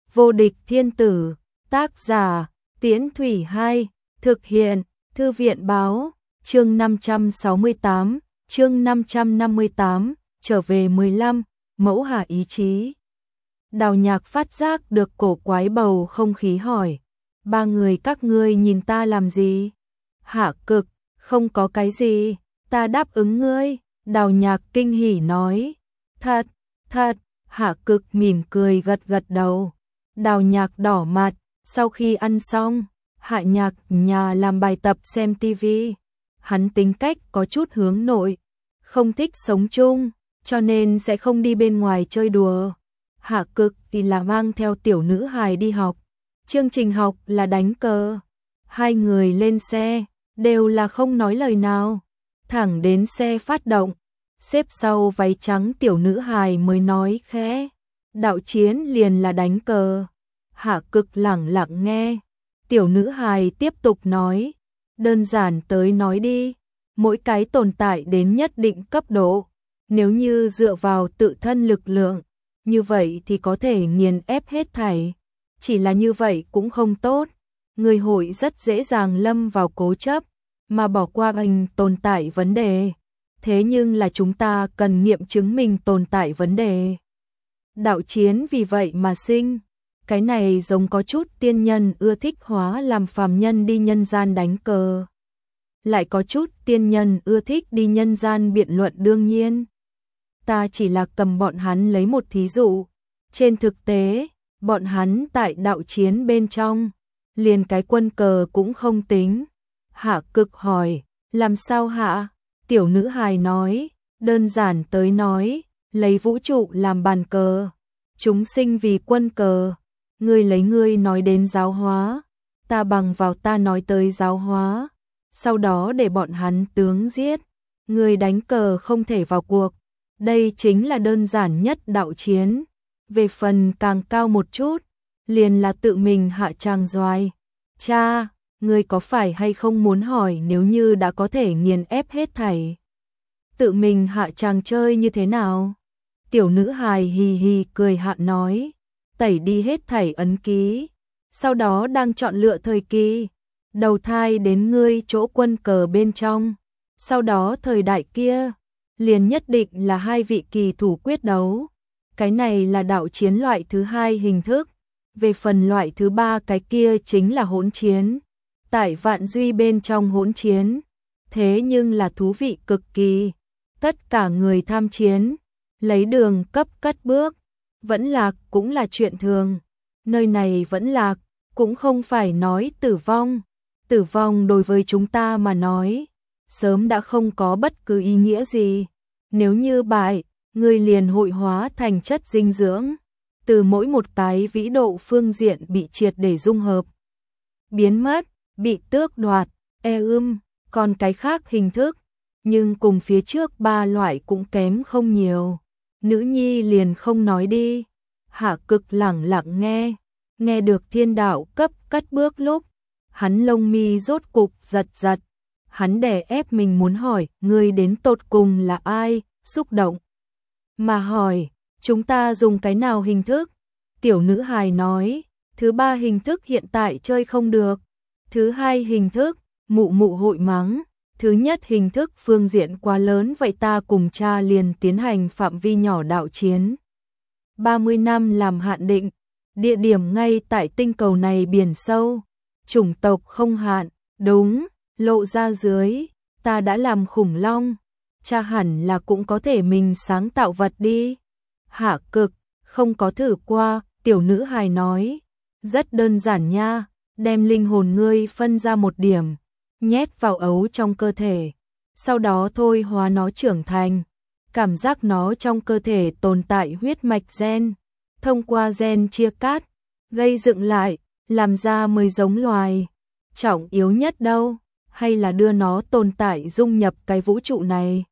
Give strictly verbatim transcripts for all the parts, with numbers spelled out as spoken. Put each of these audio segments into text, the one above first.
Vô địch thiên tử, tác giả, Tiễn Thủy Hai, thực hiện, Thư viện báo, chương năm trăm sáu mươi tám, chương năm trăm năm mươi tám, trở về mười lăm, mẫu hạ ý chí. Đào Nhạc phát giác được cổ quái bầu không khí hỏi, ba người các ngươi nhìn ta làm gì? Hạ Cực, không có cái gì, ta đáp ứng ngươi. Đào Nhạc kinh hỉ nói, thật, thật. Hạ Cực mỉm cười gật gật đầu. Đào Nhạc đỏ mặt. Sau khi ăn xong, Hạ Nhạc nhà làm bài tập xem tivi. Hắn tính cách có chút hướng nội, không thích sống chung, cho nên sẽ không đi bên ngoài chơi đùa. Hạ Cực thì là mang theo tiểu nữ hài đi học. Chương trình học là đánh cờ. Hai người lên xe, đều là không nói lời nào. Thẳng đến xe phát động, xếp sau váy trắng tiểu nữ hài mới nói khẽ, đạo chiến liền là đánh cờ. Hạ Cực lẳng lặng nghe. Tiểu nữ hài tiếp tục nói, đơn giản tới nói đi, mỗi cái tồn tại đến nhất định cấp độ, nếu như dựa vào tự thân lực lượng, như vậy thì có thể nghiền ép hết thảy. Chỉ là như vậy cũng không tốt, người hội rất dễ dàng lâm vào cố chấp, mà bỏ qua mình tồn tại vấn đề. Thế nhưng là chúng ta cần nghiệm chứng mình tồn tại vấn đề. Đạo chiến vì vậy mà sinh. Cái này giống có chút tiên nhân ưa thích hóa làm phàm nhân đi nhân gian đánh cờ. Lại có chút tiên nhân ưa thích đi nhân gian biện luận đương nhiên. Ta chỉ là cầm bọn hắn lấy một thí dụ. Trên thực tế, bọn hắn tại đạo chiến bên trong, liền cái quân cờ cũng không tính. Hạ Cực hỏi, làm sao hạ? Tiểu nữ hài nói, đơn giản tới nói, lấy vũ trụ làm bàn cờ. Chúng sinh vì quân cờ. Ngươi lấy ngươi nói đến giáo hóa, ta bằng vào ta nói tới giáo hóa, sau đó để bọn hắn tướng giết, ngươi đánh cờ không thể vào cuộc. Đây chính là đơn giản nhất đạo chiến. Về phần càng cao một chút, liền là tự mình hạ tràng doài. Cha, ngươi có phải hay không muốn hỏi nếu như đã có thể nghiền ép hết thảy, tự mình hạ tràng chơi như thế nào? Tiểu nữ hài hì hì cười hạ nói, tẩy đi hết thảy ấn ký, sau đó đang chọn lựa thời kỳ, đầu thai đến ngươi chỗ quân cờ bên trong, sau đó thời đại kia, liền nhất định là hai vị kỳ thủ quyết đấu. Cái này là đạo chiến loại thứ hai hình thức, về phần loại thứ ba cái kia chính là hỗn chiến. Tại vạn duy bên trong hỗn chiến, thế nhưng là thú vị cực kỳ, tất cả người tham chiến, lấy đường cấp cất bước. Vẫn lạc cũng là chuyện thường. Nơi này vẫn lạc, cũng không phải nói tử vong. Tử vong đối với chúng ta mà nói, sớm đã không có bất cứ ý nghĩa gì. Nếu như bại, người liền hội hóa thành chất dinh dưỡng. Từ mỗi một cái vĩ độ phương diện bị triệt để dung hợp. Biến mất, bị tước đoạt, e ưm, còn cái khác hình thức. Nhưng cùng phía trước ba loại cũng kém không nhiều. Nữ nhi liền không nói đi. Hạ Cực lẳng lặng nghe, nghe được thiên đạo cấp cất bước lúc, hắn lông mi rốt cục giật giật. Hắn đè ép mình muốn hỏi, ngươi đến tột cùng là ai, xúc động. Mà hỏi, chúng ta dùng cái nào hình thức? Tiểu nữ hài nói, thứ ba hình thức hiện tại chơi không được. Thứ hai hình thức, mụ mụ hội mắng. Thứ nhất hình thức phương diện quá lớn, vậy ta cùng cha liền tiến hành phạm vi nhỏ đạo chiến. ba mươi năm làm hạn định, địa điểm ngay tại tinh cầu này biển sâu, chủng tộc không hạn, đúng, lộ ra dưới, ta đã làm khủng long, cha hẳn là cũng có thể mình sáng tạo vật đi. Hạ Cực, không có thử qua, tiểu nữ hài nói, rất đơn giản nha, đem linh hồn ngươi phân ra một điểm, nhét vào ấu trong cơ thể, sau đó thôi hóa nó trưởng thành. Cảm giác nó trong cơ thể tồn tại huyết mạch gen, thông qua gen chia cắt, gây dựng lại, làm ra mới giống loài. Trọng yếu nhất đâu, hay là đưa nó tồn tại dung nhập cái vũ trụ này.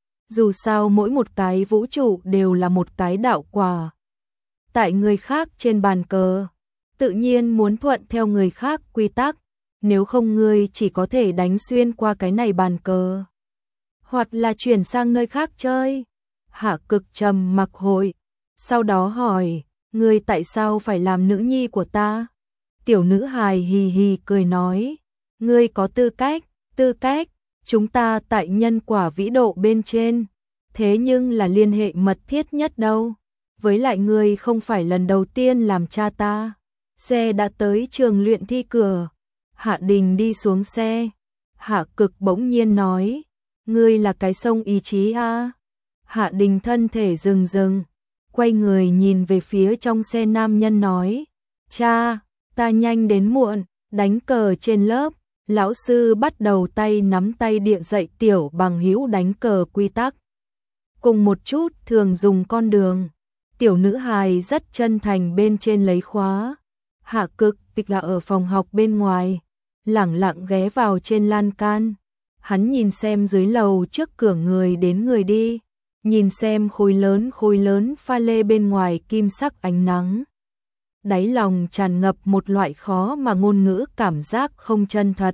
Dù sao mỗi một cái vũ trụ đều là một cái đạo quả. Tại người khác trên bàn cờ, tự nhiên muốn thuận theo người khác quy tắc. Nếu không ngươi chỉ có thể đánh xuyên qua cái này bàn cờ, hoặc là chuyển sang nơi khác chơi. Hạ Cực trầm mặc hội, sau đó hỏi, ngươi tại sao phải làm nữ nhi của ta? Tiểu nữ hài hì hì cười nói, ngươi có tư cách, tư cách, chúng ta tại nhân quả vĩ độ bên trên, thế nhưng là liên hệ mật thiết nhất đâu. Với lại ngươi không phải lần đầu tiên làm cha ta. Xe đã tới trường luyện thi cửa. Hạ Đình đi xuống xe. Hạ Cực bỗng nhiên nói, ngươi là cái sông ý chí a. Hạ Đình thân thể rừng rừng, quay người nhìn về phía trong xe nam nhân nói, cha, ta nhanh đến muộn. Đánh cờ trên lớp, lão sư bắt đầu tay nắm tay địa dạy tiểu bằng hữu đánh cờ quy tắc. Cùng một chút thường dùng con đường. Tiểu nữ hài rất chân thành bên trên lấy khóa. Hạ Cực tịch là ở phòng học bên ngoài, lẳng lặng ghé vào trên lan can. Hắn nhìn xem dưới lầu trước cửa người đến người đi, nhìn xem khối lớn khối lớn pha lê bên ngoài kim sắc ánh nắng. Đáy lòng tràn ngập một loại khó mà ngôn ngữ cảm giác không chân thật.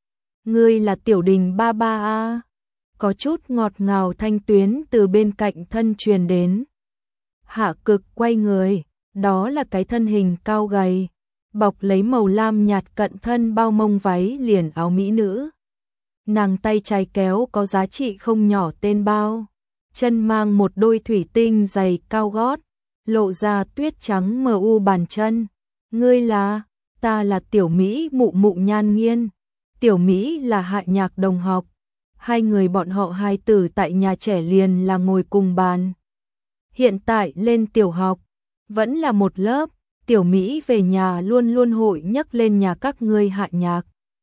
Ngươi là Tiểu Đình ba ba a. Có chút ngọt ngào thanh tuyến từ bên cạnh thân truyền đến. Hạ Cực quay người, đó là cái thân hình cao gầy, bọc lấy màu lam nhạt cận thân bao mông váy liền áo mỹ nữ. Nàng tay trái kéo có giá trị không nhỏ tên bao, chân mang một đôi thủy tinh giày cao gót, lộ ra tuyết trắng mờ u bàn chân. Ngươi là? Ta là Tiểu Mỹ mụ mụ Nhan Nghiên. Tiểu Mỹ là Hạ Nhạc đồng học. Hai người bọn họ hai tử tại nhà trẻ liền là ngồi cùng bàn. Hiện tại lên tiểu học, vẫn là một lớp. Tiểu Mỹ về nhà luôn luôn hội nhắc lên nhà các ngươi Hạ Nhạc.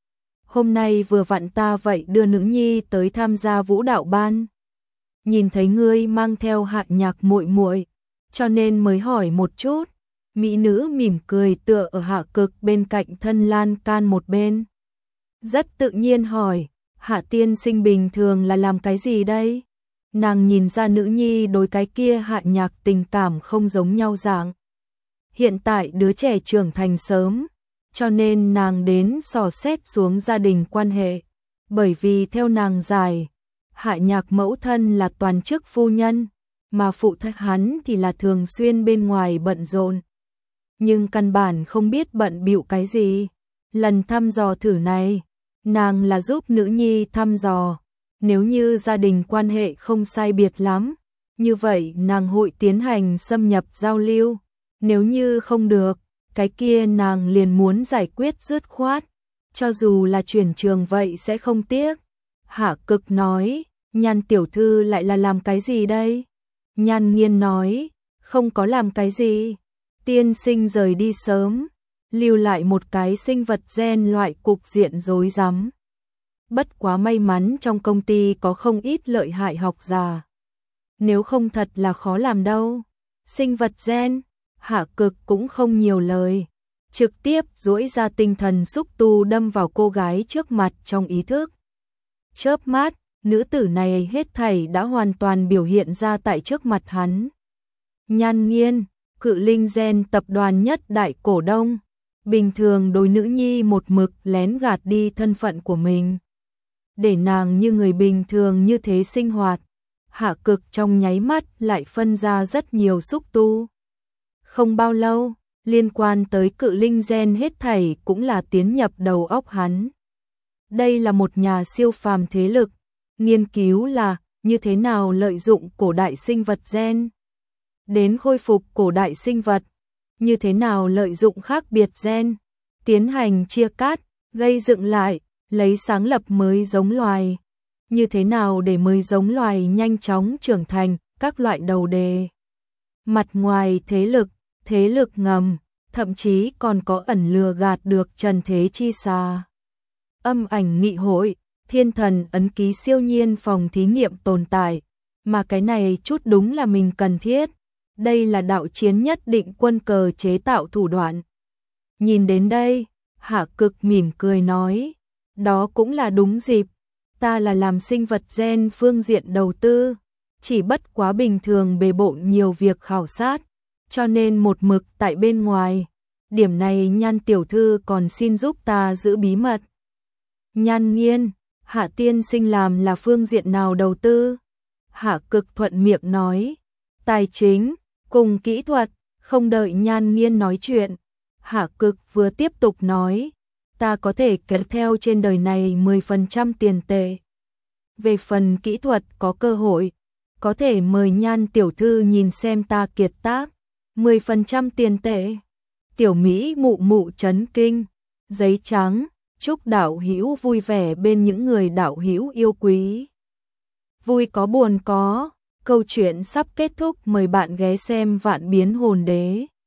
Hôm nay vừa vặn ta vậy đưa nữ nhi tới tham gia vũ đạo ban. Nhìn thấy ngươi mang theo Hạ Nhạc muội muội, cho nên mới hỏi một chút. Mỹ nữ mỉm cười tựa ở Hạ Cực bên cạnh thân lan can một bên. Rất tự nhiên hỏi, Hạ tiên sinh bình thường là làm cái gì đây? Nàng nhìn ra nữ nhi đối cái kia Hạ Nhạc tình cảm không giống nhau dạng. Hiện tại đứa trẻ trưởng thành sớm, cho nên nàng đến dò xét xuống gia đình quan hệ. Bởi vì theo nàng giải, Hạ Nhạc mẫu thân là toàn chức phu nhân, mà phụ thân hắn thì là thường xuyên bên ngoài bận rộn. Nhưng căn bản không biết bận bịu cái gì. Lần thăm dò thử này, nàng là giúp nữ nhi thăm dò. Nếu như gia đình quan hệ không sai biệt lắm, như vậy nàng hội tiến hành xâm nhập giao lưu. Nếu như không được, cái kia nàng liền muốn giải quyết dứt khoát. Cho dù là chuyển trường vậy sẽ không tiếc. Hạ Cực nói, Nhan tiểu thư lại là làm cái gì đây? Nhan Nghiên nói, không có làm cái gì. Tiên sinh rời đi sớm, lưu lại một cái sinh vật gen loại cục diện rối rắm. Bất quá may mắn trong công ty có không ít lợi hại học giả. Nếu không thật là khó làm đâu. Sinh vật gen, Hạ Cực cũng không nhiều lời, trực tiếp duỗi ra tinh thần xúc tu đâm vào cô gái trước mặt trong ý thức. Chớp mắt, nữ tử này hết thảy đã hoàn toàn biểu hiện ra tại trước mặt hắn. Nhan Nghiên, Cự Linh Gen tập đoàn nhất đại cổ đông, bình thường đối nữ nhi một mực lén gạt đi thân phận của mình, để nàng như người bình thường như thế sinh hoạt. Hạ Cực trong nháy mắt lại phân ra rất nhiều xúc tu. Không bao lâu, liên quan tới Cự Linh Gen hết thảy cũng là tiến nhập đầu óc hắn. Đây là một nhà siêu phàm thế lực, nghiên cứu là như thế nào lợi dụng cổ đại sinh vật gen đến khôi phục cổ đại sinh vật, như thế nào lợi dụng khác biệt gen, tiến hành chia cắt, gây dựng lại, lấy sáng lập mới giống loài, như thế nào để mới giống loài nhanh chóng trưởng thành, các loại đầu đề. Mặt ngoài thế lực, thế lực ngầm, thậm chí còn có ẩn lừa gạt được trần thế chi xa. Âm ảnh nghị hội, thiên thần ấn ký siêu nhiên phòng thí nghiệm tồn tại, mà cái này chút đúng là mình cần thiết. Đây là đạo chiến nhất định quân cờ chế tạo thủ đoạn. Nhìn đến đây, Hạ Cực mỉm cười nói, đó cũng là đúng dịp, ta là làm sinh vật gen phương diện đầu tư, chỉ bất quá bình thường bề bộn nhiều việc khảo sát, cho nên một mực tại bên ngoài, điểm này Nhan tiểu thư còn xin giúp ta giữ bí mật. Nhan Nghiên, Hạ tiên sinh làm là phương diện nào đầu tư? Hạ Cực thuận miệng nói, tài chính, cùng kỹ thuật. Không đợi Nhan Nghiên nói chuyện, Hạ Cực vừa tiếp tục nói, ta có thể kéo theo trên đời này mười phần trăm tiền tệ. Về phần kỹ thuật có cơ hội, có thể mời Nhan tiểu thư nhìn xem ta kiệt tác, mười phần trăm tiền tệ. Tiểu Mỹ mụ mụ chấn kinh, giấy trắng, chúc đạo hữu vui vẻ bên những người đạo hữu yêu quý. Vui có buồn có, câu chuyện sắp kết thúc, mời bạn ghé xem Vạn Biến Hồn Đế.